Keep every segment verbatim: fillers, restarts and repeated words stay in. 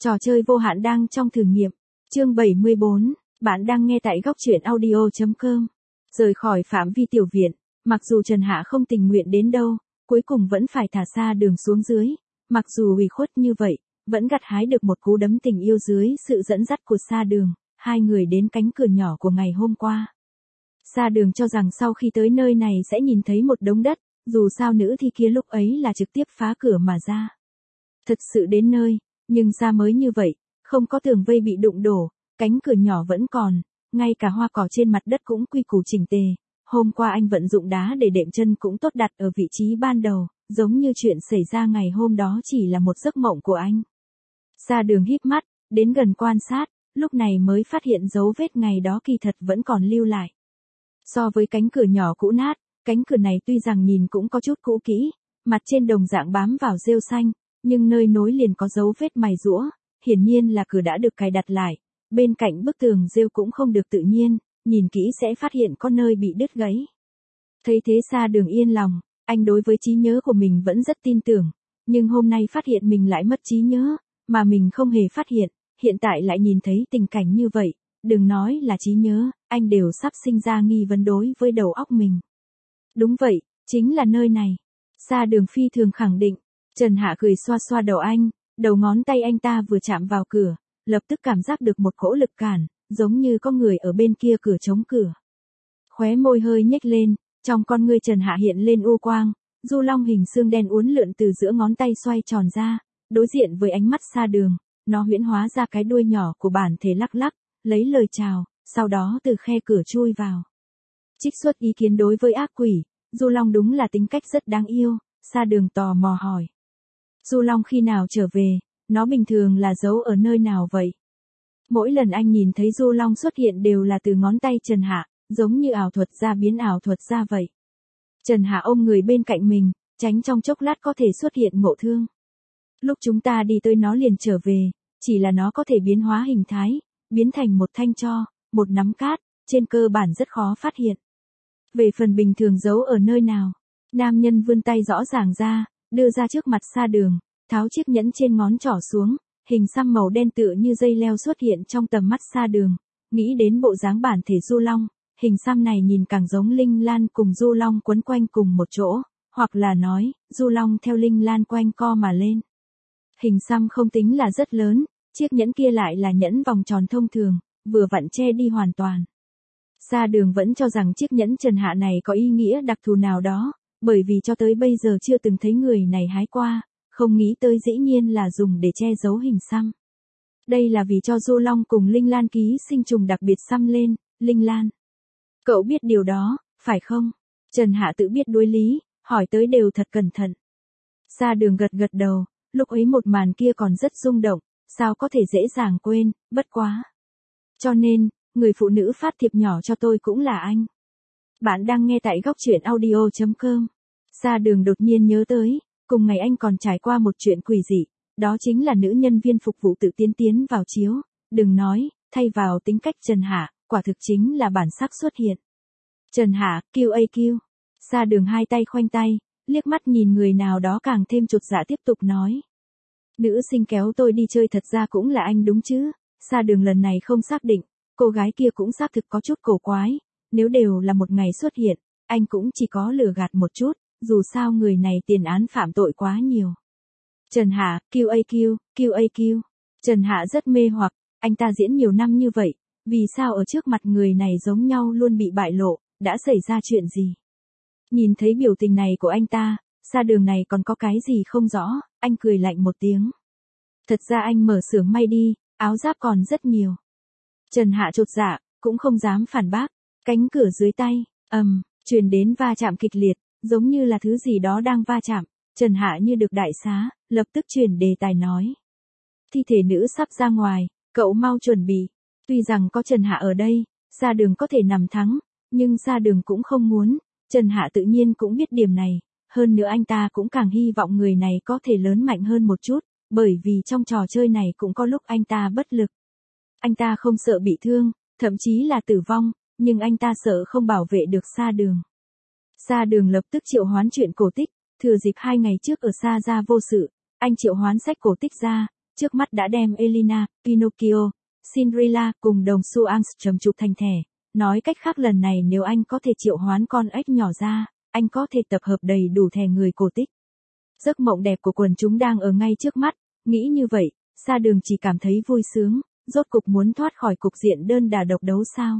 Trò chơi vô hạn đang trong thử nghiệm. Chương bảy mươi bốn, bạn đang nghe tại góc truyện audio chấm com. Rời khỏi phạm vi tiểu viện, mặc dù Trần Hạ không tình nguyện đến đâu, cuối cùng vẫn phải thả Sa Đường xuống dưới, mặc dù ủy khuất như vậy, vẫn gặt hái được một cú đấm tình yêu dưới sự dẫn dắt của Sa Đường, hai người đến cánh cửa nhỏ của ngày hôm qua. Sa Đường cho rằng sau khi tới nơi này sẽ nhìn thấy một đống đất, dù sao nữ thi kia lúc ấy là trực tiếp phá cửa mà ra. Thật sự đến nơi, nhưng ra mới như vậy, không có tường vây bị đụng đổ, cánh cửa nhỏ vẫn còn, ngay cả hoa cỏ trên mặt đất cũng quy củ chỉnh tề. Hôm qua anh vận dụng đá để đệm chân cũng tốt đặt ở vị trí ban đầu, giống như chuyện xảy ra ngày hôm đó chỉ là một giấc mộng của anh. Sa Đường híp mắt, đến gần quan sát, lúc này mới phát hiện dấu vết ngày đó kỳ thật vẫn còn lưu lại. So với cánh cửa nhỏ cũ nát, cánh cửa này tuy rằng nhìn cũng có chút cũ kỹ, mặt trên đồng dạng bám vào rêu xanh, nhưng nơi nối liền có dấu vết mài rũa, hiển nhiên là cửa đã được cài đặt lại. Bên cạnh bức tường rêu cũng không được tự nhiên, nhìn kỹ sẽ phát hiện có nơi bị đứt gãy. Thấy thế Sa Đường yên lòng, anh đối với trí nhớ của mình vẫn rất tin tưởng, nhưng hôm nay phát hiện mình lại mất trí nhớ, mà mình không hề phát hiện, hiện tại lại nhìn thấy tình cảnh như vậy, đừng nói là trí nhớ, anh đều sắp sinh ra nghi vấn đối với đầu óc mình. Đúng vậy, chính là nơi này. Sa Đường phi thường khẳng định. Trần Hạ cười xoa xoa đầu anh, đầu ngón tay anh ta vừa chạm vào cửa, lập tức cảm giác được một cỗ lực cản, giống như có người ở bên kia cửa chống cửa. Khóe môi hơi nhếch lên, trong con ngươi Trần Hạ hiện lên u quang, du long hình xương đen uốn lượn từ giữa ngón tay xoay tròn ra, đối diện với ánh mắt Sa Đường, nó huyễn hóa ra cái đuôi nhỏ của bản thể lắc lắc, lấy lời chào, sau đó từ khe cửa chui vào. Trích xuất ý kiến đối với ác quỷ, du long đúng là tính cách rất đáng yêu, Sa Đường tò mò hỏi. Du long khi nào trở về, nó bình thường là giấu ở nơi nào vậy? Mỗi lần anh nhìn thấy du long xuất hiện đều là từ ngón tay Trần Hạ, giống như ảo thuật ra biến ảo thuật ra vậy. Trần Hạ ôm người bên cạnh mình, tránh trong chốc lát có thể xuất hiện ngộ thương. Lúc chúng ta đi tới nó liền trở về, chỉ là nó có thể biến hóa hình thái, biến thành một thanh tro, một nắm cát, trên cơ bản rất khó phát hiện. Về phần bình thường giấu ở nơi nào, nam nhân vươn tay rõ ràng ra, đưa ra trước mặt Sa Đường, tháo chiếc nhẫn trên ngón trỏ xuống, hình xăm màu đen tựa như dây leo xuất hiện trong tầm mắt Sa Đường, nghĩ đến bộ dáng bản thể du long, hình xăm này nhìn càng giống linh lan cùng du long quấn quanh cùng một chỗ, hoặc là nói, du long theo linh lan quanh co mà lên. Hình xăm không tính là rất lớn, chiếc nhẫn kia lại là nhẫn vòng tròn thông thường, vừa vặn che đi hoàn toàn. Sa Đường vẫn cho rằng chiếc nhẫn Trần Hạ này có ý nghĩa đặc thù nào đó, bởi vì cho tới bây giờ chưa từng thấy người này hái qua, không nghĩ tới dĩ nhiên là dùng để che giấu hình xăm. Đây là vì cho du long cùng linh lan ký sinh trùng đặc biệt xăm lên, linh lan. Cậu biết điều đó, phải không? Trần Hạ tự biết đối lý, hỏi tới đều thật cẩn thận. Sa Đường gật gật đầu, lúc ấy một màn kia còn rất rung động, sao có thể dễ dàng quên, bất quá. Cho nên, người phụ nữ phát thiệp nhỏ cho tôi cũng là anh. Bạn đang nghe tại góc truyện audio chấm com. Sa Đường đột nhiên nhớ tới, cùng ngày anh còn trải qua một chuyện quỷ dị, đó chính là nữ nhân viên phục vụ tự tiến tiến vào chiếu, đừng nói, thay vào tính cách Trần Hạ, quả thực chính là bản sắc xuất hiện. Trần Hạ, Q A Q. Sa Đường hai tay khoanh tay, liếc mắt nhìn người nào đó càng thêm chột dạ tiếp tục nói. Nữ sinh kéo tôi đi chơi thật ra cũng là anh đúng chứ? Sa Đường lần này không xác định, cô gái kia cũng xác thực có chút cổ quái, nếu đều là một ngày xuất hiện, anh cũng chỉ có lừa gạt một chút, dù sao người này tiền án phạm tội quá nhiều. Trần Hạ, Q A Q, Q A Q. Trần Hạ rất mê hoặc, anh ta diễn nhiều năm như vậy, vì sao ở trước mặt người này giống nhau luôn bị bại lộ, đã xảy ra chuyện gì? Nhìn thấy biểu tình này của anh ta, Sa Đường này còn có cái gì không rõ, anh cười lạnh một tiếng. Thật ra anh mở xưởng may đi, áo giáp còn rất nhiều. Trần Hạ chột dạ, cũng không dám phản bác, cánh cửa dưới tay, ầm, um, truyền đến va chạm kịch liệt, giống như là thứ gì đó đang va chạm. Trần Hạ như được đại xá, lập tức chuyển đề tài nói. Thi thể nữ sắp ra ngoài, cậu mau chuẩn bị. Tuy rằng có Trần Hạ ở đây, Sa Đường có thể nằm thắng, nhưng Sa Đường cũng không muốn, Trần Hạ tự nhiên cũng biết điểm này, hơn nữa anh ta cũng càng hy vọng người này có thể lớn mạnh hơn một chút, bởi vì trong trò chơi này cũng có lúc anh ta bất lực. Anh ta không sợ bị thương, thậm chí là tử vong, nhưng anh ta sợ không bảo vệ được Sa Đường. Sa Đường lập tức triệu hoán chuyện cổ tích, thừa dịp hai ngày trước ở Sa gia vô sự, anh triệu hoán sách cổ tích ra, trước mắt đã đem Elena, Pinocchio, Cinderella cùng đồng xu Angstrom chụp thành thẻ. Nói cách khác lần này nếu anh có thể triệu hoán con ếch nhỏ ra, anh có thể tập hợp đầy đủ thẻ người cổ tích. Giấc mộng đẹp của quần chúng đang ở ngay trước mắt, nghĩ như vậy, Sa Đường chỉ cảm thấy vui sướng, rốt cục muốn thoát khỏi cục diện đơn đà độc đấu sao.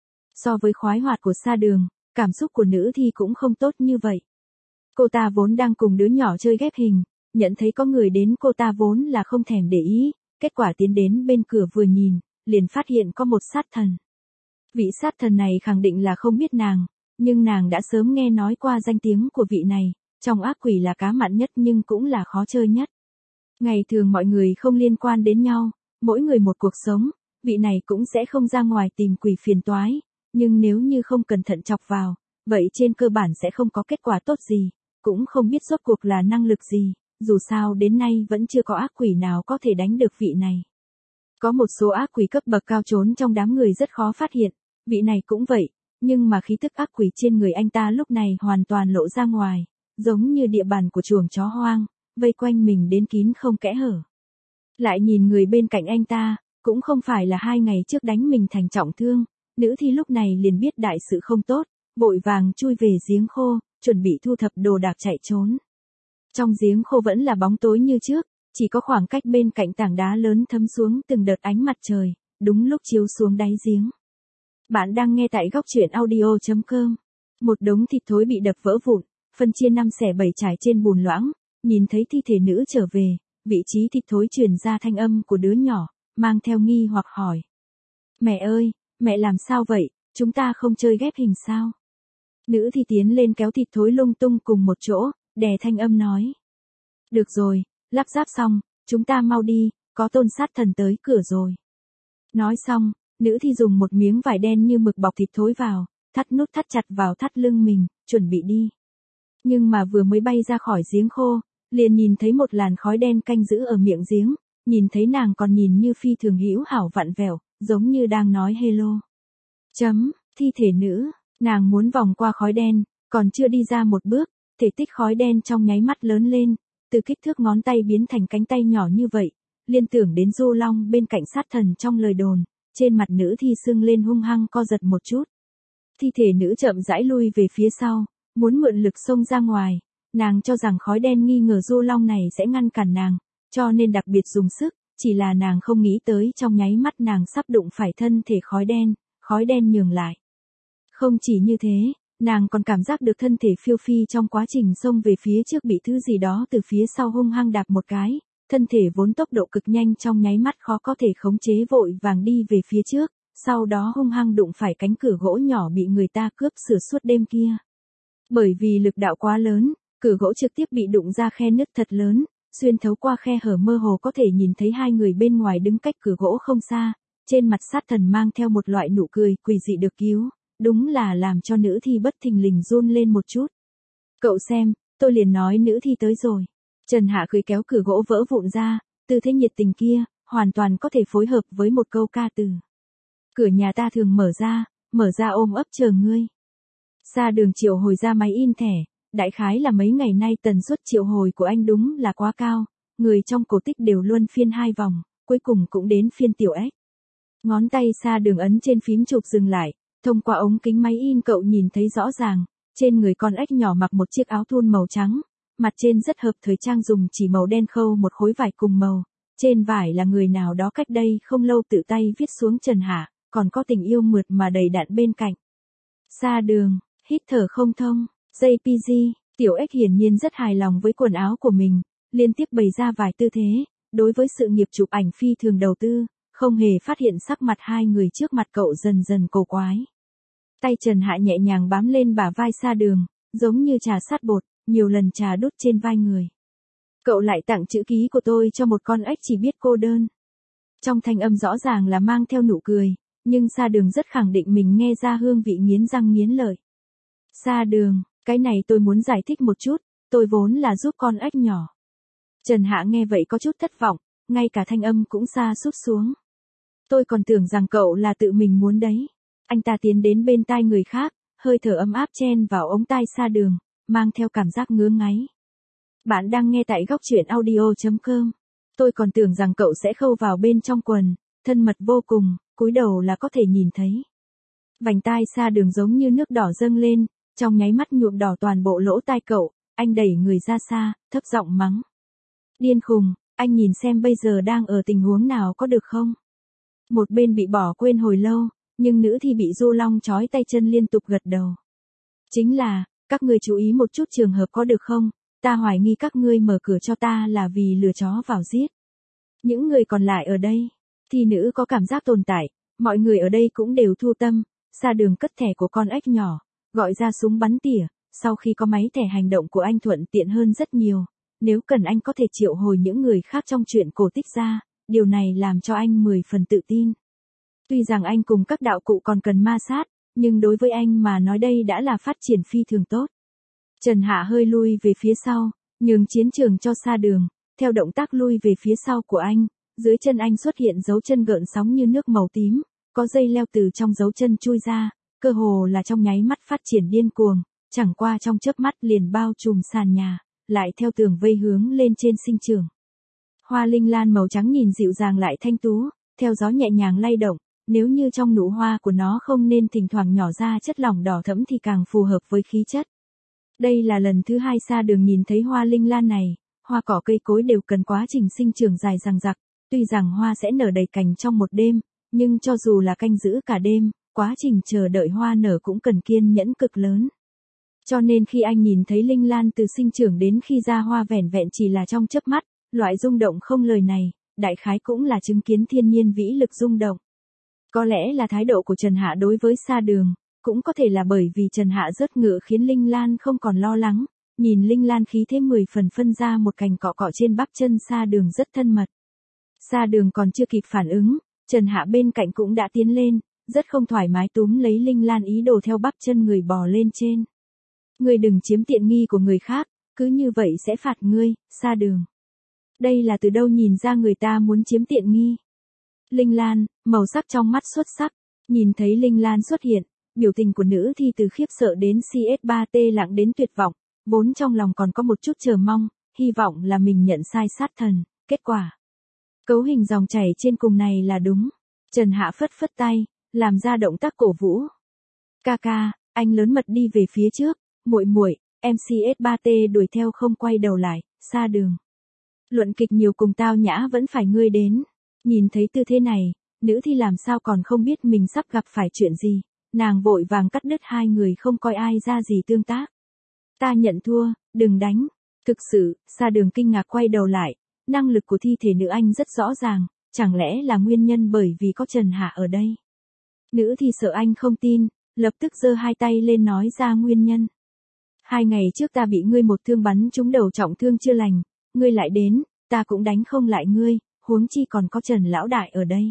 So với khoái hoạt của Sa Đường, cảm xúc của nữ thi cũng không tốt như vậy. Cô ta vốn đang cùng đứa nhỏ chơi ghép hình, nhận thấy có người đến cô ta vốn là không thèm để ý, kết quả tiến đến bên cửa vừa nhìn, liền phát hiện có một sát thần. Vị sát thần này khẳng định là không biết nàng, nhưng nàng đã sớm nghe nói qua danh tiếng của vị này, trong ác quỷ là cá mặn nhất nhưng cũng là khó chơi nhất. Ngày thường mọi người không liên quan đến nhau, mỗi người một cuộc sống, vị này cũng sẽ không ra ngoài tìm quỷ phiền toái, nhưng nếu như không cẩn thận chọc vào, vậy trên cơ bản sẽ không có kết quả tốt gì, cũng không biết rốt cuộc là năng lực gì, dù sao đến nay vẫn chưa có ác quỷ nào có thể đánh được vị này. Có một số ác quỷ cấp bậc cao trốn trong đám người rất khó phát hiện, vị này cũng vậy, nhưng mà khí tức ác quỷ trên người anh ta lúc này hoàn toàn lộ ra ngoài, giống như địa bàn của chuồng chó hoang, vây quanh mình đến kín không kẽ hở. Lại nhìn người bên cạnh anh ta, cũng không phải là hai ngày trước đánh mình thành trọng thương, nữ thi lúc này liền biết đại sự không tốt, vội vàng chui về giếng khô, chuẩn bị thu thập đồ đạc chạy trốn. Trong giếng khô vẫn là bóng tối như trước, chỉ có khoảng cách bên cạnh tảng đá lớn thấm xuống từng đợt ánh mặt trời, đúng lúc chiếu xuống đáy giếng. Bạn đang nghe tại góc truyện audio chấm com. Một đống thịt thối bị đập vỡ vụn, phân chia năm xẻ bảy trải trên bùn loãng, nhìn thấy thi thể nữ trở về, vị trí thịt thối truyền ra thanh âm của đứa nhỏ, mang theo nghi hoặc hỏi. Mẹ ơi, mẹ làm sao vậy, chúng ta không chơi ghép hình sao? Nữ thi tiến lên kéo thịt thối lung tung cùng một chỗ, đè thanh âm nói. Được rồi, lắp ráp xong, chúng ta mau đi, có tôn sát thần tới cửa rồi. Nói xong, nữ thi dùng một miếng vải đen như mực bọc thịt thối vào, thắt nút thắt chặt vào thắt lưng mình, chuẩn bị đi. Nhưng mà vừa mới bay ra khỏi giếng khô, liền nhìn thấy một làn khói đen canh giữ ở miệng giếng, nhìn thấy nàng còn nhìn như phi thường hữu hảo vặn vẹo, giống như đang nói hello. Chấm, thi thể nữ, nàng muốn vòng qua khói đen, còn chưa đi ra một bước, thể tích khói đen trong nháy mắt lớn lên, từ kích thước ngón tay biến thành cánh tay nhỏ như vậy, liên tưởng đến Du Long bên cạnh sát thần trong lời đồn, trên mặt nữ thi sưng lên hung hăng co giật một chút. Thi thể nữ chậm rãi lui về phía sau, muốn mượn lực xông ra ngoài, nàng cho rằng khói đen nghi ngờ Du Long này sẽ ngăn cản nàng, cho nên đặc biệt dùng sức, chỉ là nàng không nghĩ tới trong nháy mắt nàng sắp đụng phải thân thể khói đen, khói đen nhường lại. Không chỉ như thế, nàng còn cảm giác được thân thể phiêu phi trong quá trình xông về phía trước bị thứ gì đó từ phía sau hung hăng đạp một cái, thân thể vốn tốc độ cực nhanh trong nháy mắt khó có thể khống chế vội vàng đi về phía trước, sau đó hung hăng đụng phải cánh cửa gỗ nhỏ bị người ta cướp sửa suốt đêm kia. Bởi vì lực đạo quá lớn, cửa gỗ trực tiếp bị đụng ra khe nứt thật lớn, xuyên thấu qua khe hở mơ hồ có thể nhìn thấy hai người bên ngoài đứng cách cửa gỗ không xa, trên mặt sát thần mang theo một loại nụ cười quỷ dị được cứu, đúng là làm cho nữ thi bất thình lình run lên một chút. Cậu xem, tôi liền nói nữ thi tới rồi. Trần Hạ cười kéo cửa gỗ vỡ vụn ra, tư thế nhiệt tình kia, hoàn toàn có thể phối hợp với một câu ca từ. Cửa nhà ta thường mở ra, mở ra ôm ấp chờ ngươi. Sa Đường triệu hồi ra máy in thẻ, đại khái là mấy ngày nay tần suất triệu hồi của anh đúng là quá cao, người trong cổ tích đều luân phiên hai vòng, cuối cùng cũng đến phiên tiểu ếch. Ngón tay Sa Đường ấn trên phím chụp dừng lại, thông qua ống kính máy in cậu nhìn thấy rõ ràng, trên người con ếch nhỏ mặc một chiếc áo thun màu trắng, mặt trên rất hợp thời trang dùng chỉ màu đen khâu một khối vải cùng màu, trên vải là người nào đó cách đây không lâu tự tay viết xuống Trần Hạ, còn có tình yêu mượt mà đầy đặn bên cạnh. Sa Đường, hít thở không thông, gi pê giê, tiểu ếch hiển nhiên rất hài lòng với quần áo của mình, liên tiếp bày ra vài tư thế, đối với sự nghiệp chụp ảnh phi thường đầu tư, không hề phát hiện sắc mặt hai người trước mặt cậu dần dần cổ quái. Tay Trần Hạ nhẹ nhàng bám lên bả vai Sa Đường, giống như trà sát bột, nhiều lần trà đút trên vai người. Cậu lại tặng chữ ký của tôi cho một con ếch chỉ biết cô đơn. Trong thanh âm rõ ràng là mang theo nụ cười, nhưng Sa Đường rất khẳng định mình nghe ra hương vị nghiến răng nghiến lợi. Sa Đường, cái này tôi muốn giải thích một chút, tôi vốn là giúp con ếch nhỏ. Trần Hạ nghe vậy có chút thất vọng, ngay cả thanh âm cũng sa sút xuống. Tôi còn tưởng rằng cậu là tự mình muốn đấy. Anh ta tiến đến bên tai người khác, hơi thở ấm áp chen vào ống tai Sa Đường, mang theo cảm giác ngứa ngáy. Bạn đang nghe tại góc truyện audio chấm com. Tôi còn tưởng rằng cậu sẽ khâu vào bên trong quần, thân mật vô cùng, cúi đầu là có thể nhìn thấy. Vành tai Sa Đường giống như nước đỏ dâng lên, trong nháy mắt nhuộm đỏ toàn bộ lỗ tai cậu, anh đẩy người ra xa, thấp giọng mắng. Điên khùng, anh nhìn xem bây giờ đang ở tình huống nào có được không? Một bên bị bỏ quên hồi lâu, nhưng nữ thì bị Du Long trói tay chân liên tục gật đầu. Chính là, các ngươi chú ý một chút trường hợp có được không? Ta hoài nghi các ngươi mở cửa cho ta là vì lừa chó vào giết. Những người còn lại ở đây, thì nữ có cảm giác tồn tại, mọi người ở đây cũng đều thu tâm. Sa Đường cất thẻ của con ếch nhỏ, gọi ra súng bắn tỉa, sau khi có máy thẻ hành động của anh thuận tiện hơn rất nhiều. Nếu cần anh có thể triệu hồi những người khác trong chuyện cổ tích ra, điều này làm cho anh mười phần tự tin. Tuy rằng anh cùng các đạo cụ còn cần ma sát, nhưng đối với anh mà nói đây đã là phát triển phi thường tốt. Trần Hạ hơi lui về phía sau, nhường chiến trường cho Sa Đường, theo động tác lui về phía sau của anh, dưới chân anh xuất hiện dấu chân gợn sóng như nước màu tím, có dây leo từ trong dấu chân chui ra, cơ hồ là trong nháy mắt phát triển điên cuồng, chẳng qua trong chớp mắt liền bao trùm sàn nhà, lại theo tường vây hướng lên trên sinh trưởng. Hoa linh lan màu trắng nhìn dịu dàng lại thanh tú, theo gió nhẹ nhàng lay động, nếu như trong nụ hoa của nó không nên thỉnh thoảng nhỏ ra chất lỏng đỏ thẫm thì càng phù hợp với khí chất. Đây là lần thứ hai Sa Đường nhìn thấy hoa linh lan này, hoa cỏ cây cối đều cần quá trình sinh trưởng dài dằng dặc, tuy rằng hoa sẽ nở đầy cành trong một đêm, nhưng cho dù là canh giữ cả đêm, quá trình chờ đợi hoa nở cũng cần kiên nhẫn cực lớn. Cho nên khi anh nhìn thấy linh lan từ sinh trưởng đến khi ra hoa vẻn vẹn chỉ là trong chớp mắt, loại rung động không lời này, đại khái cũng là chứng kiến thiên nhiên vĩ lực rung động. Có lẽ là thái độ của Trần Hạ đối với Sa Đường, cũng có thể là bởi vì Trần Hạ rớt ngựa khiến linh lan không còn lo lắng, nhìn linh lan khí thế mười phần phân ra một cành cọ cọ trên bắp chân Sa Đường rất thân mật. Sa Đường còn chưa kịp phản ứng, Trần Hạ bên cạnh cũng đã tiến lên, rất không thoải mái túm lấy linh lan ý đồ theo bắp chân người bò lên trên. Ngươi đừng chiếm tiện nghi của người khác, cứ như vậy sẽ phạt ngươi, Sa Đường. Đây là từ đâu nhìn ra người ta muốn chiếm tiện nghi. Linh lan, màu sắc trong mắt xuất sắc, nhìn thấy linh lan xuất hiện, biểu tình của nữ thì từ khiếp sợ đến xê ét ba tê lặng đến tuyệt vọng, vốn trong lòng còn có một chút chờ mong, hy vọng là mình nhận sai sát thần, kết quả. Cấu hình dòng chảy trên cùng này là đúng. Trần Hạ phất phất tay, làm ra động tác cổ vũ. Ca ca, anh lớn mật đi về phía trước, muội muội, em xê ét ba tê đuổi theo không quay đầu lại, Sa Đường. Luận kịch nhiều cùng tao nhã vẫn phải ngươi đến. Nhìn thấy tư thế này, nữ thì làm sao còn không biết mình sắp gặp phải chuyện gì, nàng vội vàng cắt đứt hai người không coi ai ra gì tương tác. Ta nhận thua, đừng đánh. Thực sự, Sa Đường kinh ngạc quay đầu lại, năng lực của thi thể nữ anh rất rõ ràng, chẳng lẽ là nguyên nhân bởi vì có Trần Hạ ở đây. Nữ thì sợ anh không tin, lập tức giơ hai tay lên nói ra nguyên nhân. Hai ngày trước ta bị ngươi một thương bắn trúng đầu trọng thương chưa lành, ngươi lại đến, ta cũng đánh không lại ngươi, huống chi còn có Trần lão đại ở đây.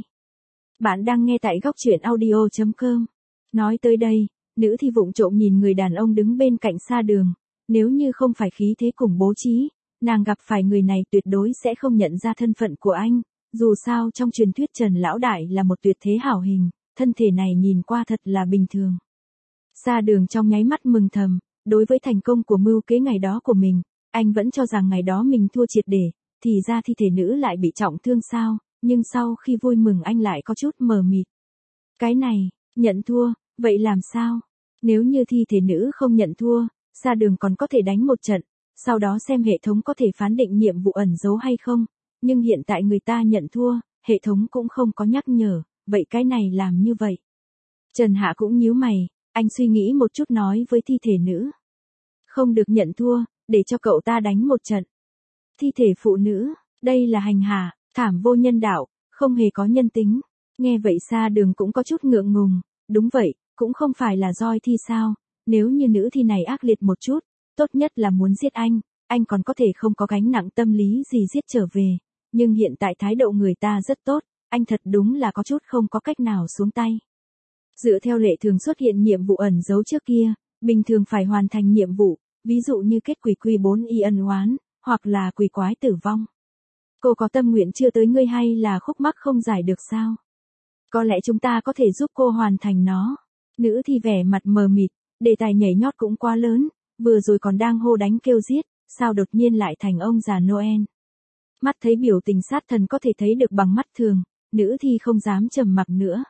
Bạn đang nghe tại góc truyện audio chấm com. Nói tới đây, nữ thì vụng trộm nhìn người đàn ông đứng bên cạnh Sa Đường, nếu như không phải khí thế cùng bố trí, nàng gặp phải người này tuyệt đối sẽ không nhận ra thân phận của anh, dù sao trong truyền thuyết Trần lão đại là một tuyệt thế hảo hình, thân thể này nhìn qua thật là bình thường. Sa Đường trong nháy mắt mừng thầm, đối với thành công của mưu kế ngày đó của mình, anh vẫn cho rằng ngày đó mình thua triệt để, thì ra thi thể nữ lại bị trọng thương sao, nhưng sau khi vui mừng anh lại có chút mờ mịt. Cái này, nhận thua, vậy làm sao? Nếu như thi thể nữ không nhận thua, Sa Đường còn có thể đánh một trận, sau đó xem hệ thống có thể phán định nhiệm vụ ẩn giấu hay không, nhưng hiện tại người ta nhận thua, hệ thống cũng không có nhắc nhở, vậy cái này làm như vậy. Trần Hạ cũng nhíu mày, anh suy nghĩ một chút nói với thi thể nữ. Không được nhận thua, để cho cậu ta đánh một trận. Thi thể phụ nữ, đây là hành hạ, thảm vô nhân đạo, không hề có nhân tính. Nghe vậy Sa Đường cũng có chút ngượng ngùng, đúng vậy, cũng không phải là roi thi sao, nếu như nữ thi này ác liệt một chút, tốt nhất là muốn giết anh, anh còn có thể không có gánh nặng tâm lý gì giết trở về, nhưng hiện tại thái độ người ta rất tốt, anh thật đúng là có chút không có cách nào xuống tay. Dựa theo lệ thường xuất hiện nhiệm vụ ẩn giấu trước kia, bình thường phải hoàn thành nhiệm vụ, ví dụ như kết quỷ quy bốn y ân oán, hoặc là quỷ quái tử vong. Cô có tâm nguyện chưa tới ngươi hay là khúc mắc không giải được sao? Có lẽ chúng ta có thể giúp cô hoàn thành nó. Nữ thì vẻ mặt mờ mịt, đề tài nhảy nhót cũng quá lớn, vừa rồi còn đang hô đánh kêu giết, sao đột nhiên lại thành ông già Noel. Mắt thấy biểu tình sát thần có thể thấy được bằng mắt thường, nữ thi không dám trầm mặc nữa.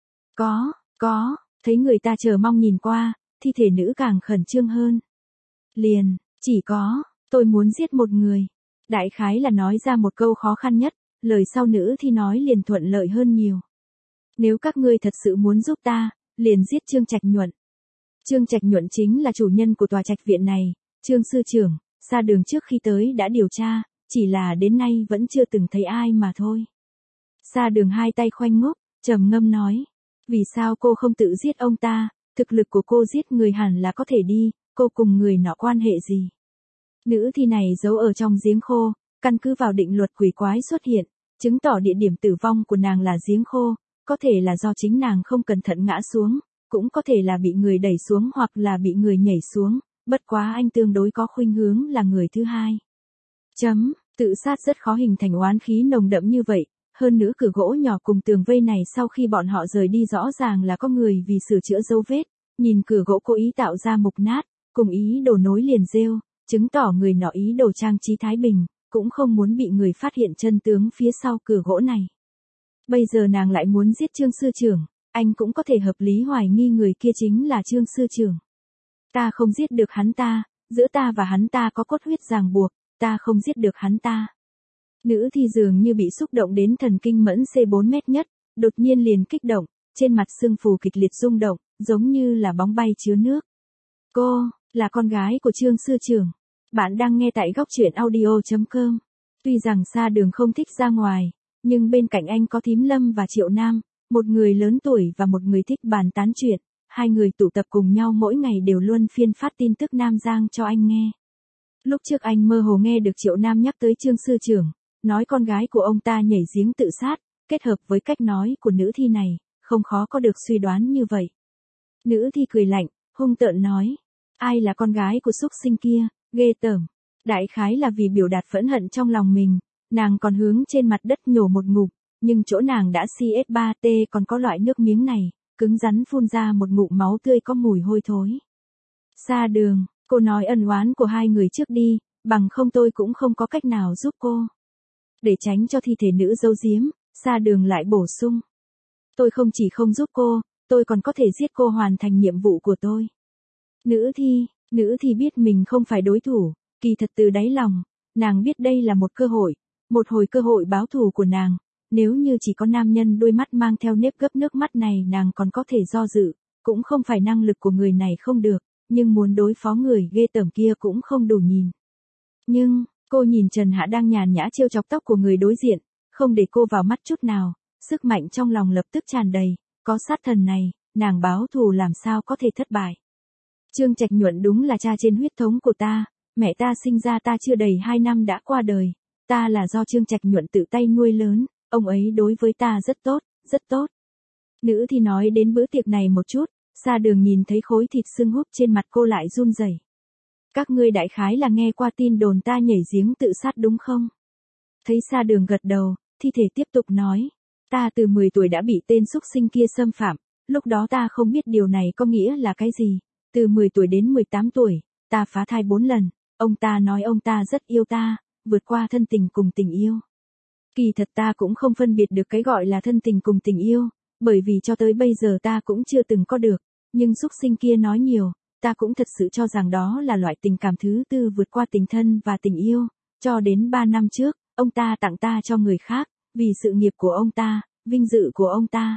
Có, có, thấy người ta chờ mong nhìn qua, thi thể nữ càng khẩn trương hơn. Liền, chỉ có, tôi muốn giết một người. Đại khái là nói ra một câu khó khăn nhất, lời sau nữ thi nói liền thuận lợi hơn nhiều. Nếu các ngươi thật sự muốn giúp ta, liền giết Trương Trạch Nhuận. Trương Trạch Nhuận chính là chủ nhân của tòa trạch viện này, Trương sư trưởng, Sa Đường trước khi tới đã điều tra, chỉ là đến nay vẫn chưa từng thấy ai mà thôi. Sa Đường hai tay khoanh ngốc, trầm ngâm nói, vì sao cô không tự giết ông ta, thực lực của cô giết người hẳn là có thể đi, cô cùng người nọ quan hệ gì? Nữ thi này giấu ở trong giếng khô, căn cứ vào định luật quỷ quái xuất hiện, chứng tỏ địa điểm tử vong của nàng là giếng khô, có thể là do chính nàng không cẩn thận ngã xuống, cũng có thể là bị người đẩy xuống hoặc là bị người nhảy xuống, bất quá anh tương đối có khuynh hướng là người thứ hai. Chấm, tự sát rất khó hình thành oán khí nồng đậm như vậy, hơn nữa cửa gỗ nhỏ cùng tường vây này sau khi bọn họ rời đi rõ ràng là có người vì sửa chữa dấu vết, nhìn cửa gỗ cố ý tạo ra mục nát, cùng ý đồ nối liền rêu, chứng tỏ người nọ ý đồ trang trí thái bình, cũng không muốn bị người phát hiện chân tướng phía sau cửa gỗ này. Bây giờ nàng lại muốn giết Trương sư trưởng, anh cũng có thể hợp lý hoài nghi người kia chính là Trương sư trưởng. Ta không giết được hắn ta, giữa ta và hắn ta có cốt huyết ràng buộc, ta không giết được hắn ta. Nữ thi dường như bị xúc động đến thần kinh mẫn C bốn mét nhất, đột nhiên liền kích động, trên mặt sưng phù kịch liệt rung động, giống như là bóng bay chứa nước. Cô, là con gái của Trương sư trưởng. Bạn đang nghe tại góc truyện audio chấm com. Tuy rằng Sa Đường không thích ra ngoài, nhưng bên cạnh anh có Thím Lâm và Triệu Nam, một người lớn tuổi và một người thích bàn tán chuyện, hai người tụ tập cùng nhau mỗi ngày đều luân phiên phát tin tức Nam Giang cho anh nghe. Lúc trước anh mơ hồ nghe được Triệu Nam nhắc tới Trương sư trưởng, nói con gái của ông ta nhảy giếng tự sát, kết hợp với cách nói của nữ thi này, không khó có được suy đoán như vậy. Nữ thi cười lạnh, hung tợn nói, ai là con gái của xúc sinh kia, ghê tởm. Đại khái là vì biểu đạt phẫn hận trong lòng mình, nàng còn hướng trên mặt đất nhổ một ngụm, nhưng chỗ nàng đã xê ét ba T còn có loại nước miếng này, cứng rắn phun ra một ngụm máu tươi có mùi hôi thối. Sa Đường, cô nói ân oán của hai người trước đi, bằng không tôi cũng không có cách nào giúp cô. Để tránh cho thi thể nữ giấu giếm, Sa Đường lại bổ sung. Tôi không chỉ không giúp cô, tôi còn có thể giết cô hoàn thành nhiệm vụ của tôi. Nữ thi, nữ thi biết mình không phải đối thủ, kỳ thật từ đáy lòng, nàng biết đây là một cơ hội, một hồi cơ hội báo thù của nàng. Nếu như chỉ có nam nhân đôi mắt mang theo nếp gấp nước mắt này nàng còn có thể do dự, cũng không phải năng lực của người này không được, nhưng muốn đối phó người ghê tởm kia cũng không đủ nhìn. Nhưng, cô nhìn Trần Hạ đang nhàn nhã trêu chọc tóc của người đối diện, không để cô vào mắt chút nào, sức mạnh trong lòng lập tức tràn đầy, có sát thần này, nàng báo thù làm sao có thể thất bại. Trương Trạch Nhuận đúng là cha trên huyết thống của ta, mẹ ta sinh ra ta chưa đầy hai năm đã qua đời, ta là do Trương Trạch Nhuận tự tay nuôi lớn, ông ấy đối với ta rất tốt, rất tốt. Nữ thì nói đến bữa tiệc này một chút, Sa Đường nhìn thấy khối thịt sưng húp trên mặt cô lại run rẩy. Các ngươi đại khái là nghe qua tin đồn ta nhảy giếng tự sát đúng không? Thấy Sa Đường gật đầu, thi thể tiếp tục nói, ta từ mười tuổi đã bị tên xúc sinh kia xâm phạm, lúc đó ta không biết điều này có nghĩa là cái gì, từ mười tuổi đến mười tám tuổi, ta phá thai bốn lần, ông ta nói ông ta rất yêu ta, vượt qua thân tình cùng tình yêu. Kỳ thật ta cũng không phân biệt được cái gọi là thân tình cùng tình yêu, bởi vì cho tới bây giờ ta cũng chưa từng có được, nhưng xúc sinh kia nói nhiều, ta cũng thật sự cho rằng đó là loại tình cảm thứ tư vượt qua tình thân và tình yêu, cho đến ba năm trước, ông ta tặng ta cho người khác, vì sự nghiệp của ông ta, vinh dự của ông ta.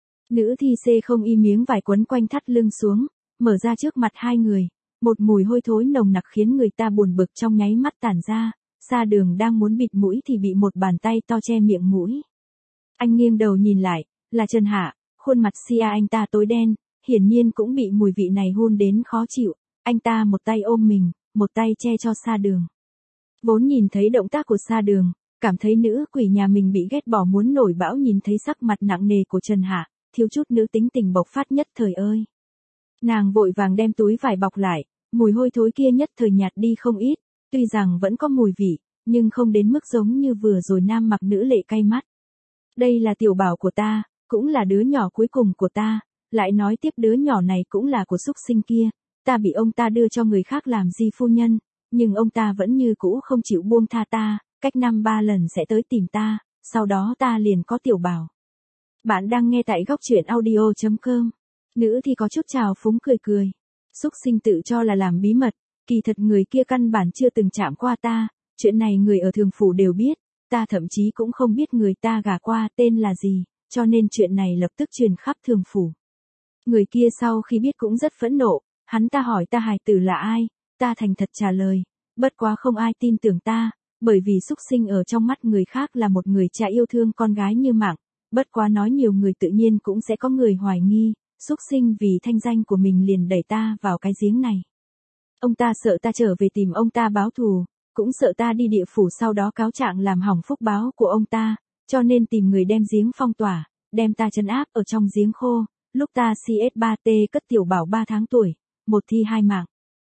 Nữ thi C không y miếng vải quấn quanh thắt lưng xuống, mở ra trước mặt hai người, một mùi hôi thối nồng nặc khiến người ta buồn bực trong nháy mắt tản ra. Sa Đường đang muốn bịt mũi thì bị một bàn tay to che miệng mũi. Anh nghiêng đầu nhìn lại, là Trần Hạ, khuôn mặt xia anh ta tối đen, hiển nhiên cũng bị mùi vị này hôn đến khó chịu, anh ta một tay ôm mình, một tay che cho Sa Đường. Vốn nhìn thấy động tác của Sa Đường, cảm thấy nữ quỷ nhà mình bị ghét bỏ muốn nổi bão, nhìn thấy sắc mặt nặng nề của Trần Hạ, thiếu chút nữ tính tình bộc phát nhất thời ơi. Nàng vội vàng đem túi vải bọc lại, mùi hôi thối kia nhất thời nhạt đi không ít. Tuy rằng vẫn có mùi vị, nhưng không đến mức giống như vừa rồi nam mặc nữ lệ cay mắt. Đây là tiểu bảo của ta, cũng là đứa nhỏ cuối cùng của ta, lại nói tiếp đứa nhỏ này cũng là của xúc sinh kia, ta bị ông ta đưa cho người khác làm di phu nhân, nhưng ông ta vẫn như cũ không chịu buông tha ta, cách năm ba lần sẽ tới tìm ta, sau đó ta liền có tiểu bảo. Bạn đang nghe tại góc truyện audio chấm com. Nữ thì có chút trào phúng cười cười. Xúc sinh tự cho là làm bí mật, kỳ thật người kia căn bản chưa từng chạm qua ta, chuyện này người ở thường phủ đều biết, ta thậm chí cũng không biết người ta gả qua tên là gì, cho nên chuyện này lập tức truyền khắp thường phủ. Người kia sau khi biết cũng rất phẫn nộ, hắn ta hỏi ta hài tử là ai, ta thành thật trả lời, bất quá không ai tin tưởng ta, bởi vì xúc sinh ở trong mắt người khác là một người cha yêu thương con gái như mạng, bất quá nói nhiều người tự nhiên cũng sẽ có người hoài nghi, xúc sinh vì thanh danh của mình liền đẩy ta vào cái giếng này. Ông ta sợ ta trở về tìm ông ta báo thù, cũng sợ ta đi địa phủ sau đó cáo trạng làm hỏng phúc báo của ông ta, cho nên tìm người đem giếng phong tỏa, đem ta trấn áp ở trong giếng khô, lúc ta xê ét ba T cất tiểu bảo ba tháng tuổi, một thi hai mạng.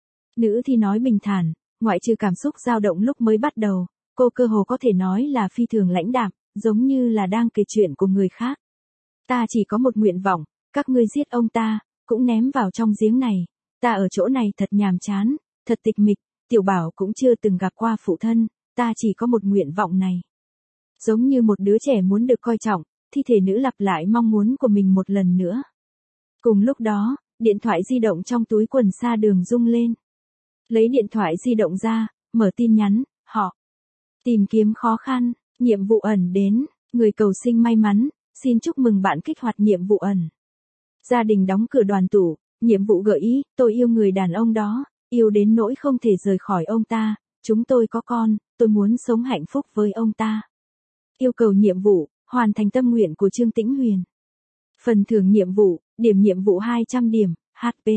Nữ thì nói bình thản, ngoại trừ cảm xúc dao động lúc mới bắt đầu, cô cơ hồ có thể nói là phi thường lãnh đạm, giống như là đang kể chuyện của người khác. Ta chỉ có một nguyện vọng, các ngươi giết ông ta, cũng ném vào trong giếng này, ta ở chỗ này thật nhàm chán, thật tịch mịch, tiểu bảo cũng chưa từng gặp qua phụ thân, ta chỉ có một nguyện vọng này. Giống như một đứa trẻ muốn được coi trọng, thi thể nữ lặp lại mong muốn của mình một lần nữa. Cùng lúc đó, điện thoại di động trong túi quần Sa Đường rung lên. Lấy điện thoại di động ra, mở tin nhắn, họ. Tìm kiếm khó khăn, nhiệm vụ ẩn đến, người cầu sinh may mắn, xin chúc mừng bạn kích hoạt nhiệm vụ ẩn. Gia đình đóng cửa đoàn tủ, nhiệm vụ gợi ý, tôi yêu người đàn ông đó, yêu đến nỗi không thể rời khỏi ông ta, chúng tôi có con, tôi muốn sống hạnh phúc với ông ta. Yêu cầu nhiệm vụ, hoàn thành tâm nguyện của Trương Tĩnh Huyền. Phần thưởng nhiệm vụ, điểm nhiệm vụ hai trăm điểm, hát pê.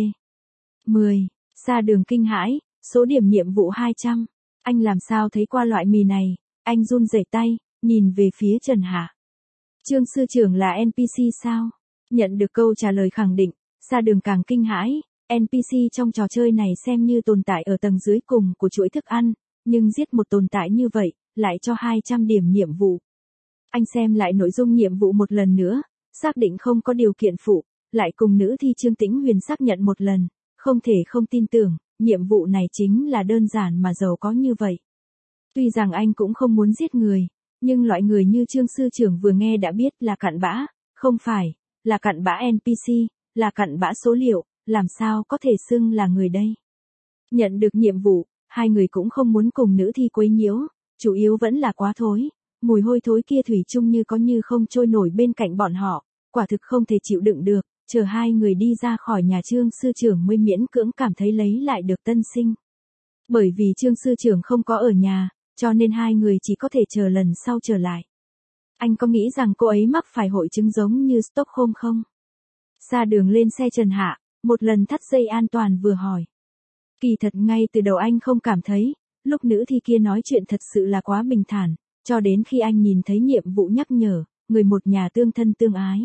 mười. Sa Đường kinh hãi, số điểm nhiệm vụ hai trăm. Anh làm sao thấy qua loại mì này, anh run rẩy tay, nhìn về phía Trần Hạ. Trương sư trưởng là en pê xê sao? Nhận được câu trả lời khẳng định, Sa Đường càng kinh hãi, en pê xê trong trò chơi này xem như tồn tại ở tầng dưới cùng của chuỗi thức ăn, nhưng giết một tồn tại như vậy, lại cho hai trăm điểm nhiệm vụ. Anh xem lại nội dung nhiệm vụ một lần nữa, xác định không có điều kiện phụ, lại cùng nữ thi Trương Tĩnh Huyền xác nhận một lần, không thể không tin tưởng, nhiệm vụ này chính là đơn giản mà giàu có như vậy. Tuy rằng anh cũng không muốn giết người, nhưng loại người như Trương sư trưởng vừa nghe đã biết là cặn bã, không phải, là cặn bã en pê xê, là cặn bã số liệu, làm sao có thể xưng là người đây. Nhận được nhiệm vụ, hai người cũng không muốn cùng nữ thi quấy nhiễu, chủ yếu vẫn là quá thối, mùi hôi thối kia thủy chung như có như không trôi nổi bên cạnh bọn họ, quả thực không thể chịu đựng được, chờ hai người đi ra khỏi nhà Trương sư trưởng mới miễn cưỡng cảm thấy lấy lại được tân sinh. Bởi vì Trương sư trưởng không có ở nhà, cho nên hai người chỉ có thể chờ lần sau trở lại. Anh có nghĩ rằng cô ấy mắc phải hội chứng giống như Stockholm không? Sa Đường lên xe Trần Hạ, một lần thắt dây an toàn vừa hỏi. Kỳ thật ngay từ đầu anh không cảm thấy, lúc nữ thi kia nói chuyện thật sự là quá bình thản, cho đến khi anh nhìn thấy nhiệm vụ nhắc nhở, người một nhà tương thân tương ái.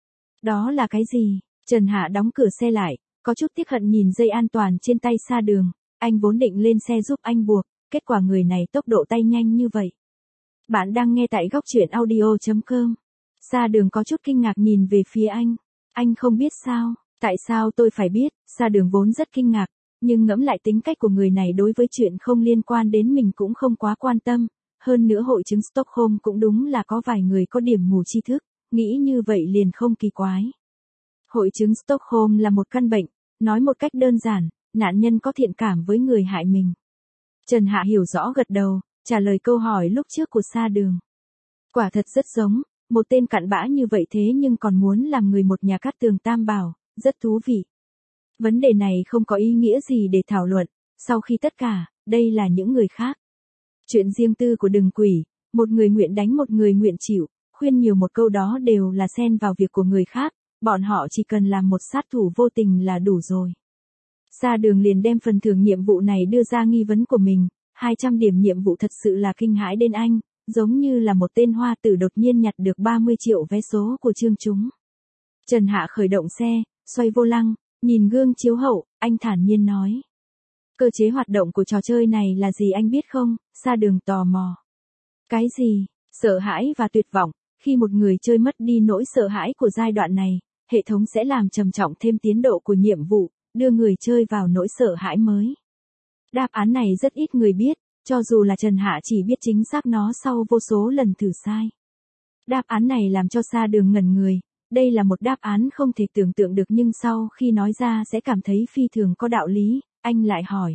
Đó là cái gì? Trần Hạ đóng cửa xe lại, có chút tiếc hận nhìn dây an toàn trên tay Sa Đường, anh vốn định lên xe giúp anh buộc, kết quả người này tốc độ tay nhanh như vậy. Bạn đang nghe tại góc truyện audio chấm com. Sa Đường có chút kinh ngạc nhìn về phía anh. Anh không biết sao, tại sao tôi phải biết, Sa Đường vốn rất kinh ngạc, nhưng ngẫm lại tính cách của người này đối với chuyện không liên quan đến mình cũng không quá quan tâm, hơn nữa hội chứng Stockholm cũng đúng là có vài người có điểm mù tri thức, nghĩ như vậy liền không kỳ quái. Hội chứng Stockholm là một căn bệnh, nói một cách đơn giản, nạn nhân có thiện cảm với người hại mình. Trần Hạ hiểu rõ gật đầu, trả lời câu hỏi lúc trước của Sa Đường. Quả thật rất giống, một tên cặn bã như vậy thế nhưng còn muốn làm người một nhà Cát Tường Tam Bảo, rất thú vị. Vấn đề này không có ý nghĩa gì để thảo luận, sau khi tất cả, đây là những người khác. Chuyện riêng tư của Đừng Quỷ, một người nguyện đánh một người nguyện chịu, khuyên nhiều một câu đó đều là xen vào việc của người khác, bọn họ chỉ cần làm một sát thủ vô tình là đủ rồi. Sa Đường liền đem phần thưởng nhiệm vụ này đưa ra nghi vấn của mình, hai trăm điểm nhiệm vụ thật sự là kinh hãi đến anh, giống như là một tên hoa tử đột nhiên nhặt được ba mươi triệu vé số của Trương chúng. Trần Hạ khởi động xe, xoay vô lăng, nhìn gương chiếu hậu, anh thản nhiên nói. Cơ chế hoạt động của trò chơi này là gì anh biết không? Sa Đường tò mò. Cái gì? Sợ hãi và tuyệt vọng, khi một người chơi mất đi nỗi sợ hãi của giai đoạn này, hệ thống sẽ làm trầm trọng thêm tiến độ của nhiệm vụ, đưa người chơi vào nỗi sợ hãi mới. Đáp án này rất ít người biết, cho dù là Trần Hạ chỉ biết chính xác nó sau vô số lần thử sai. Đáp án này làm cho Sa Đường ngẩn người, đây là một đáp án không thể tưởng tượng được nhưng sau khi nói ra sẽ cảm thấy phi thường có đạo lý, anh lại hỏi.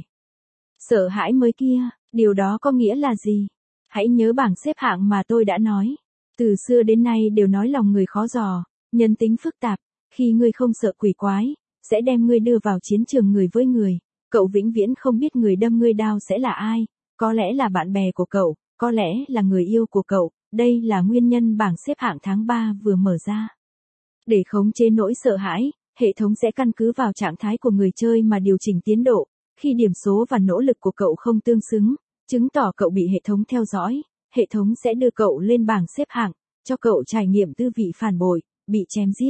Sợ hãi mới kia, điều đó có nghĩa là gì? Hãy nhớ bảng xếp hạng mà tôi đã nói. Từ xưa đến nay đều nói lòng người khó dò, nhân tính phức tạp, khi ngươi không sợ quỷ quái, sẽ đem ngươi đưa vào chiến trường người với người, cậu vĩnh viễn không biết người đâm ngươi đao sẽ là ai, có lẽ là bạn bè của cậu, có lẽ là người yêu của cậu, đây là nguyên nhân bảng xếp hạng tháng ba vừa mở ra. Để khống chế nỗi sợ hãi, hệ thống sẽ căn cứ vào trạng thái của người chơi mà điều chỉnh tiến độ, khi điểm số và nỗ lực của cậu không tương xứng, chứng tỏ cậu bị hệ thống theo dõi, hệ thống sẽ đưa cậu lên bảng xếp hạng, cho cậu trải nghiệm tư vị phản bội, bị chém giết.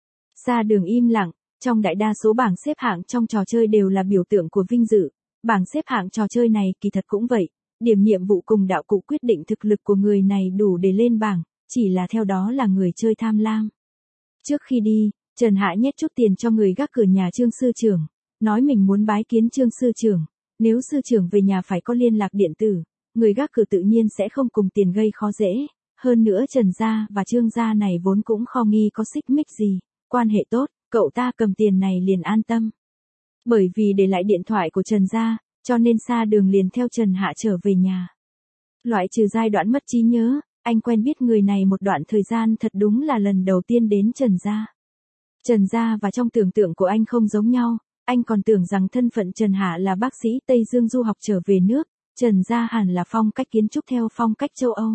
Sa Đường im lặng, trong đại đa số bảng xếp hạng trong trò chơi đều là biểu tượng của vinh dự, bảng xếp hạng trò chơi này kỳ thật cũng vậy, điểm nhiệm vụ cùng đạo cụ quyết định thực lực của người này đủ để lên bảng, chỉ là theo đó là người chơi tham lam. Trước khi đi, Trần Hạ nhét chút tiền cho người gác cửa nhà Trương sư trưởng, nói mình muốn bái kiến Trương sư trưởng, nếu sư trưởng về nhà phải có liên lạc điện tử, người gác cửa tự nhiên sẽ không cùng tiền gây khó dễ, hơn nữa Trần gia và Trương gia này vốn cũng không nghi có xích mích gì, quan hệ tốt, cậu ta cầm tiền này liền an tâm. Bởi vì để lại điện thoại của Trần gia, cho nên Sa Đường liền theo Trần Hạ trở về nhà. Loại trừ giai đoạn mất trí nhớ, anh quen biết người này một đoạn thời gian thật đúng là lần đầu tiên đến Trần gia. Trần gia và trong tưởng tượng của anh không giống nhau, anh còn tưởng rằng thân phận Trần Hạ là bác sĩ Tây Dương du học trở về nước, Trần gia hẳn là phong cách kiến trúc theo phong cách châu Âu.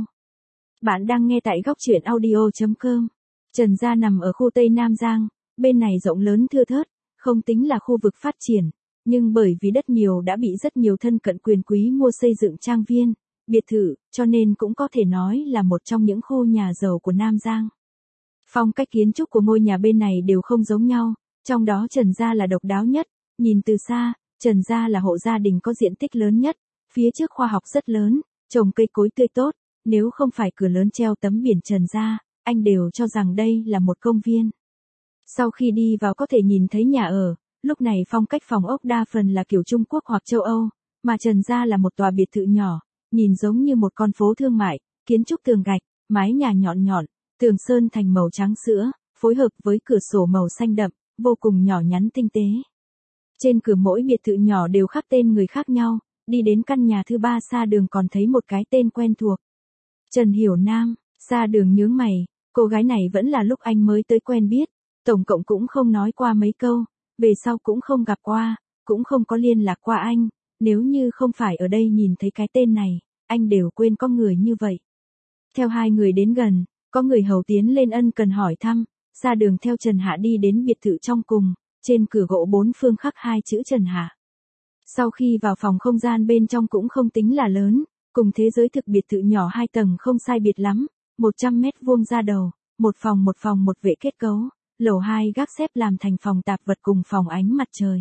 Bạn đang nghe tại góc truyện audio chấm com. Trần gia nằm ở khu Tây Nam Giang, bên này rộng lớn thưa thớt, không tính là khu vực phát triển, nhưng bởi vì đất nhiều đã bị rất nhiều thân cận quyền quý mua xây dựng trang viên, biệt thự, cho nên cũng có thể nói là một trong những khu nhà giàu của Nam Giang. Phong cách kiến trúc của ngôi nhà bên này đều không giống nhau, trong đó Trần gia là độc đáo nhất, nhìn từ xa, Trần gia là hộ gia đình có diện tích lớn nhất, phía trước khoa học rất lớn, trồng cây cối tươi tốt, nếu không phải cửa lớn treo tấm biển Trần gia, anh đều cho rằng đây là một công viên. Sau khi đi vào có thể nhìn thấy nhà ở, lúc này phong cách phòng ốc đa phần là kiểu Trung Quốc hoặc châu Âu, mà Trần gia là một tòa biệt thự nhỏ, nhìn giống như một con phố thương mại, kiến trúc tường gạch, mái nhà nhọn nhọn, tường sơn thành màu trắng sữa, phối hợp với cửa sổ màu xanh đậm, vô cùng nhỏ nhắn tinh tế. Trên cửa mỗi biệt thự nhỏ đều khắc tên người khác nhau, đi đến căn nhà thứ ba Sa Đường còn thấy một cái tên quen thuộc. Trần Hiểu Nam, Sa Đường nhướng mày, cô gái này vẫn là lúc anh mới tới quen biết, tổng cộng cũng không nói qua mấy câu, về sau cũng không gặp qua, cũng không có liên lạc qua anh, nếu như không phải ở đây nhìn thấy cái tên này, anh đều quên có người như vậy. Theo hai người đến gần, có người hầu tiến lên ân cần hỏi thăm, Sa Đường theo Trần Hạ đi đến biệt thự trong cùng, trên cửa gỗ bốn phương khắc hai chữ Trần Hạ. Sau khi vào phòng không gian bên trong cũng không tính là lớn, cùng thế giới thực biệt thự nhỏ hai tầng không sai biệt lắm, một trăm mét vuông ra đầu, một phòng một phòng một vệ kết cấu, lầu hai gác xếp làm thành phòng tạp vật cùng phòng ánh mặt trời.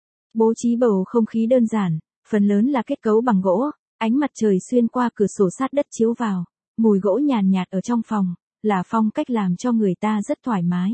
Bố trí bầu không khí đơn giản, phần lớn là kết cấu bằng gỗ, ánh mặt trời xuyên qua cửa sổ sát đất chiếu vào, mùi gỗ nhàn nhạt ở trong phòng, là phong cách làm cho người ta rất thoải mái.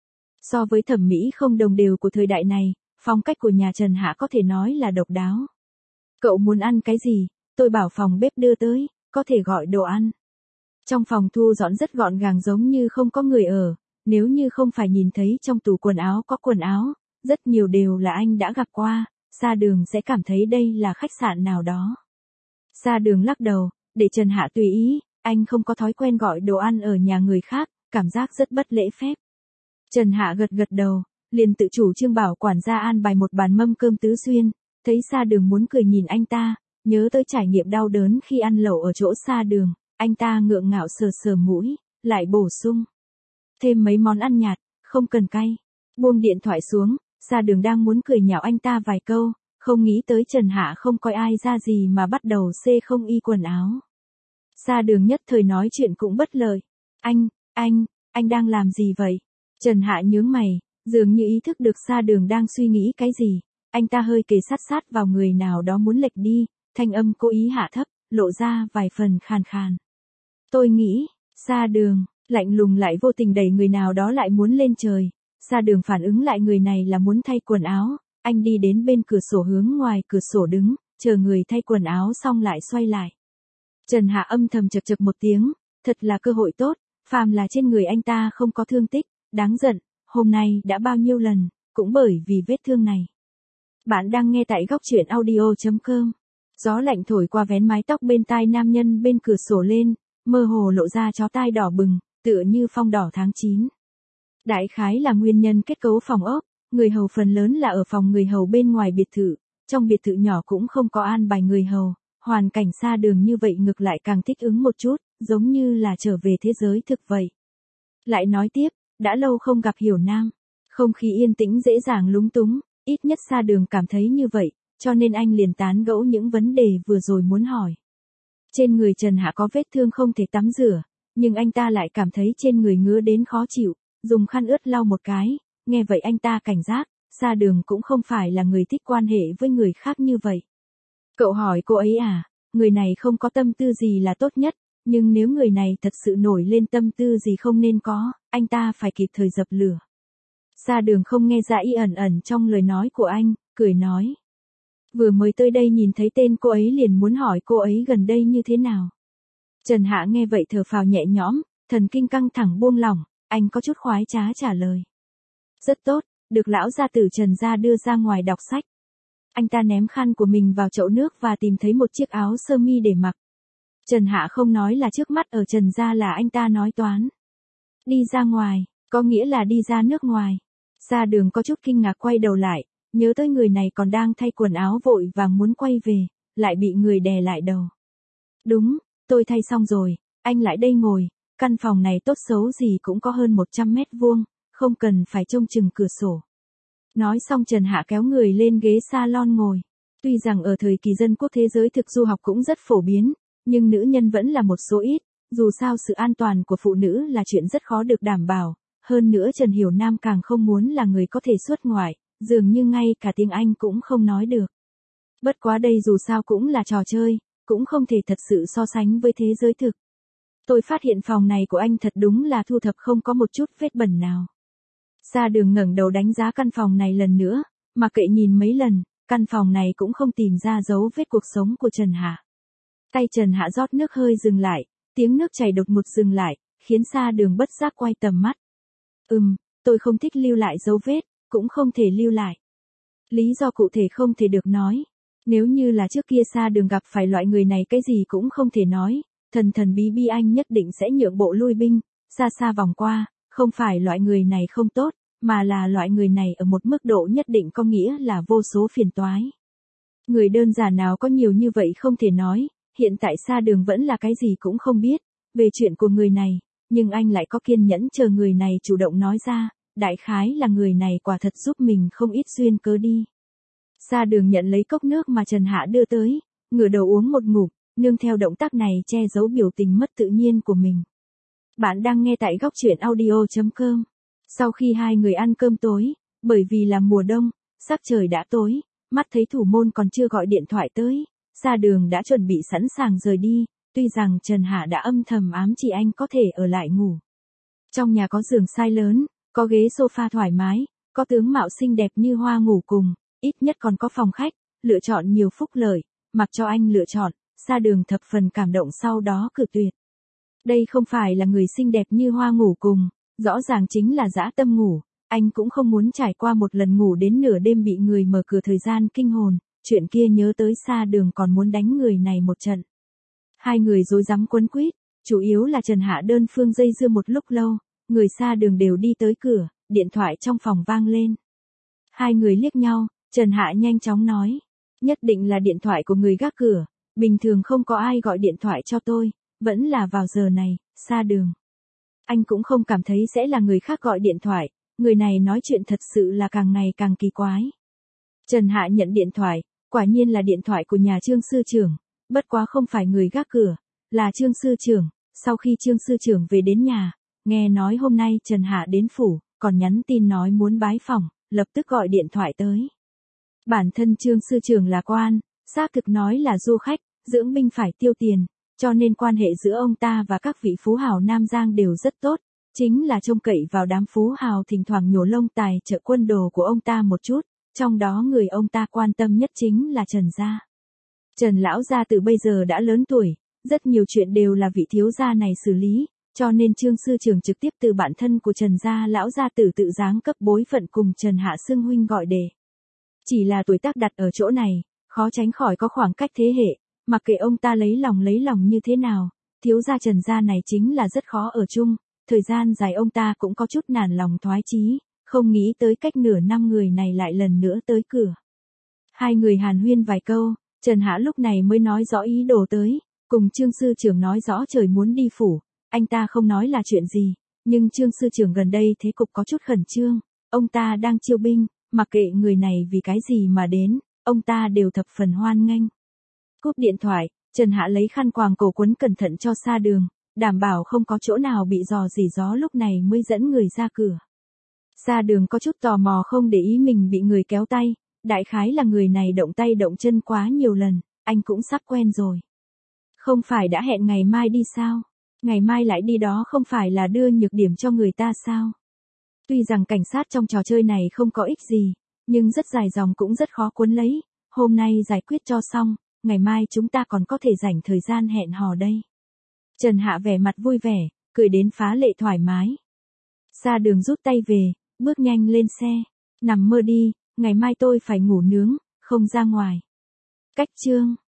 So với thẩm mỹ không đồng đều của thời đại này, phong cách của nhà Trần Hạ có thể nói là độc đáo. Cậu muốn ăn cái gì? Tôi bảo phòng bếp đưa tới, có thể gọi đồ ăn. Trong phòng thu dọn rất gọn gàng giống như không có người ở, nếu như không phải nhìn thấy trong tủ quần áo có quần áo, rất nhiều đều là anh đã gặp qua, Sa Đường sẽ cảm thấy đây là khách sạn nào đó. Sa Đường lắc đầu, để Trần Hạ tùy ý, anh không có thói quen gọi đồ ăn ở nhà người khác, cảm giác rất bất lễ phép. Trần Hạ gật gật đầu, liền tự chủ trương bảo quản gia an bài một bàn mâm cơm tứ xuyên, thấy Sa Đường muốn cười nhìn anh ta, nhớ tới trải nghiệm đau đớn khi ăn lẩu ở chỗ Sa Đường, anh ta ngượng ngạo sờ sờ mũi, lại bổ sung. Thêm mấy món ăn nhạt, không cần cay. Buông điện thoại xuống, Sa Đường đang muốn cười nhạo anh ta vài câu, không nghĩ tới Trần Hạ không coi ai ra gì mà bắt đầu xê không y quần áo. Sa Đường nhất thời nói chuyện cũng bất lợi. Anh, anh, anh đang làm gì vậy? Trần Hạ nhướng mày, dường như ý thức được Sa Đường đang suy nghĩ cái gì. Anh ta hơi kề sát sát vào người nào đó muốn lệch đi, thanh âm cố ý hạ thấp, lộ ra vài phần khàn khàn. Tôi nghĩ, Sa Đường, lạnh lùng lại vô tình đẩy người nào đó lại muốn lên trời. Sa Đường phản ứng lại người này là muốn thay quần áo, anh đi đến bên cửa sổ hướng ngoài cửa sổ đứng, chờ người thay quần áo xong lại xoay lại. Trần Hạ âm thầm chật chật một tiếng, thật là cơ hội tốt, phàm là trên người anh ta không có thương tích, đáng giận, hôm nay đã bao nhiêu lần, cũng bởi vì vết thương này. Bạn đang nghe tại góc truyện audio chấm com. Gió lạnh thổi qua vén mái tóc bên tai nam nhân bên cửa sổ lên, mơ hồ lộ ra chó tai đỏ bừng, tựa như phong đỏ tháng chín. Đại khái là nguyên nhân kết cấu phòng ốc, người hầu phần lớn là ở phòng người hầu bên ngoài biệt thự, trong biệt thự nhỏ cũng không có an bài người hầu, hoàn cảnh xa đường như vậy ngược lại càng thích ứng một chút, giống như là trở về thế giới thực vậy. Lại nói tiếp, đã lâu không gặp Hiểu Nam, không khí yên tĩnh dễ dàng lúng túng, ít nhất xa đường cảm thấy như vậy, cho nên anh liền tán gẫu những vấn đề vừa rồi muốn hỏi. Trên người Trần Hạ có vết thương không thể tắm rửa, nhưng anh ta lại cảm thấy trên người ngứa đến khó chịu, dùng khăn ướt lau một cái, nghe vậy anh ta cảnh giác, xa đường cũng không phải là người thích quan hệ với người khác như vậy. Cậu hỏi cô ấy à, người này không có tâm tư gì là tốt nhất, nhưng nếu người này thật sự nổi lên tâm tư gì không nên có, anh ta phải kịp thời dập lửa. Xa đường không nghe ra ý ẩn ẩn trong lời nói của anh, cười nói. Vừa mới tới đây nhìn thấy tên cô ấy liền muốn hỏi cô ấy gần đây như thế nào. Trần Hạ nghe vậy thở phào nhẹ nhõm, thần kinh căng thẳng buông lỏng, anh có chút khoái trá trả lời. Rất tốt, được lão gia tử Trần gia đưa ra ngoài đọc sách. Anh ta ném khăn của mình vào chậu nước và tìm thấy một chiếc áo sơ mi để mặc. Trần Hạ không nói là trước mắt ở Trần gia là anh ta nói toán. Đi ra ngoài, có nghĩa là đi ra nước ngoài. Xa đường có chút kinh ngạc quay đầu lại, nhớ tới người này còn đang thay quần áo vội vàng muốn quay về, lại bị người đè lại đầu. Đúng, tôi thay xong rồi, anh lại đây ngồi, căn phòng này tốt xấu gì cũng có hơn một trăm mét vuông, không cần phải trông chừng cửa sổ. Nói xong Trần Hạ kéo người lên ghế salon ngồi. Tuy rằng ở thời kỳ dân quốc thế giới thực du học cũng rất phổ biến, nhưng nữ nhân vẫn là một số ít, dù sao sự an toàn của phụ nữ là chuyện rất khó được đảm bảo, hơn nữa Trần Hiểu Nam càng không muốn là người có thể xuất ngoại, dường như ngay cả tiếng Anh cũng không nói được. Bất quá đây dù sao cũng là trò chơi, cũng không thể thật sự so sánh với thế giới thực. Tôi phát hiện phòng này của anh thật đúng là thu thập không có một chút vết bẩn nào. Xa đường ngẩng đầu đánh giá căn phòng này lần nữa, mà kệ nhìn mấy lần, căn phòng này cũng không tìm ra dấu vết cuộc sống của Trần Hạ. Tay Trần Hạ rót nước hơi dừng lại, tiếng nước chảy đột ngột dừng lại, khiến xa đường bất giác quay tầm mắt. Ừm, tôi không thích lưu lại dấu vết, cũng không thể lưu lại. Lý do cụ thể không thể được nói. Nếu như là trước kia xa đường gặp phải loại người này cái gì cũng không thể nói, thần thần bí bí anh nhất định sẽ nhượng bộ lui binh, xa xa vòng qua, không phải loại người này không tốt, mà là loại người này ở một mức độ nhất định có nghĩa là vô số phiền toái. Người đơn giản nào có nhiều như vậy không thể nói, hiện tại xa đường vẫn là cái gì cũng không biết, về chuyện của người này, nhưng anh lại có kiên nhẫn chờ người này chủ động nói ra, đại khái là người này quả thật giúp mình không ít duyên cớ đi. Xa đường nhận lấy cốc nước mà Trần Hạ đưa tới, ngửa đầu uống một ngụm, nương theo động tác này che giấu biểu tình mất tự nhiên của mình. Bạn đang nghe tại góc truyện audio chấm com. Sau khi hai người ăn cơm tối, bởi vì là mùa đông, sắc trời đã tối, mắt thấy thủ môn còn chưa gọi điện thoại tới, xa đường đã chuẩn bị sẵn sàng rời đi, tuy rằng Trần Hạ đã âm thầm ám chỉ anh có thể ở lại ngủ. Trong nhà có giường size lớn, có ghế sofa thoải mái, có tướng mạo xinh đẹp như hoa ngủ cùng, ít nhất còn có phòng khách, lựa chọn nhiều phúc lợi, mặc cho anh lựa chọn, xa đường thập phần cảm động sau đó cự tuyệt. Đây không phải là người xinh đẹp như hoa ngủ cùng, rõ ràng chính là dã tâm ngủ, anh cũng không muốn trải qua một lần ngủ đến nửa đêm bị người mở cửa thời gian kinh hồn, chuyện kia nhớ tới xa đường còn muốn đánh người này một trận. Hai người rối rắm quấn quýt, chủ yếu là Trần Hạ đơn phương dây dưa một lúc lâu, người xa đường đều đi tới cửa, điện thoại trong phòng vang lên. Hai người liếc nhau, Trần Hạ nhanh chóng nói, nhất định là điện thoại của người gác cửa, bình thường không có ai gọi điện thoại cho tôi, vẫn là vào giờ này, xa đường. Anh cũng không cảm thấy sẽ là người khác gọi điện thoại, người này nói chuyện thật sự là càng ngày càng kỳ quái. Trần Hạ nhận điện thoại, quả nhiên là điện thoại của nhà Trương sư trưởng, bất quá không phải người gác cửa, là Trương sư trưởng, sau khi Trương sư trưởng về đến nhà, nghe nói hôm nay Trần Hạ đến phủ, còn nhắn tin nói muốn bái phỏng, lập tức gọi điện thoại tới. Bản thân Trương sư trưởng là quan, xác thực nói là du khách, dưỡng binh phải tiêu tiền, cho nên quan hệ giữa ông ta và các vị phú hào Nam Giang đều rất tốt, chính là trông cậy vào đám phú hào thỉnh thoảng nhổ lông tài trợ quân đồ của ông ta một chút, trong đó người ông ta quan tâm nhất chính là Trần gia. Trần lão gia tử bây giờ đã lớn tuổi, rất nhiều chuyện đều là vị thiếu gia này xử lý, cho nên Trương sư trưởng trực tiếp từ bản thân của Trần gia lão gia tử tự giáng cấp bối phận cùng Trần Hạ xưng huynh gọi đề. Chỉ là tuổi tác đặt ở chỗ này, khó tránh khỏi có khoảng cách thế hệ, mặc kệ ông ta lấy lòng lấy lòng như thế nào, thiếu gia Trần gia này chính là rất khó ở chung, thời gian dài ông ta cũng có chút nản lòng thoái chí, không nghĩ tới cách nửa năm người này lại lần nữa tới cửa. Hai người hàn huyên vài câu, Trần Hạ lúc này mới nói rõ ý đồ tới, cùng Trương sư trưởng nói rõ trời muốn đi phủ, anh ta không nói là chuyện gì, nhưng Trương sư trưởng gần đây thế cục có chút khẩn trương, ông ta đang chiêu binh, mặc kệ người này vì cái gì mà đến, ông ta đều thập phần hoan nghênh. Cúp điện thoại, Trần Hạ lấy khăn quàng cổ quấn cẩn thận cho xa đường, đảm bảo không có chỗ nào bị dò dỉ gió lúc này mới dẫn người ra cửa. Xa đường có chút tò mò không để ý mình bị người kéo tay, đại khái là người này động tay động chân quá nhiều lần, anh cũng sắp quen rồi. Không phải đã hẹn ngày mai đi sao? Ngày mai lại đi đó không phải là đưa nhược điểm cho người ta sao? Tuy rằng cảnh sát trong trò chơi này không có ích gì, nhưng rất dài dòng cũng rất khó cuốn lấy, hôm nay giải quyết cho xong, ngày mai chúng ta còn có thể rảnh thời gian hẹn hò đây. Trần Hạ vẻ mặt vui vẻ, cười đến phá lệ thoải mái. Xa đường rút tay về, bước nhanh lên xe, nằm mơ đi, ngày mai tôi phải ngủ nướng, không ra ngoài. Cách chương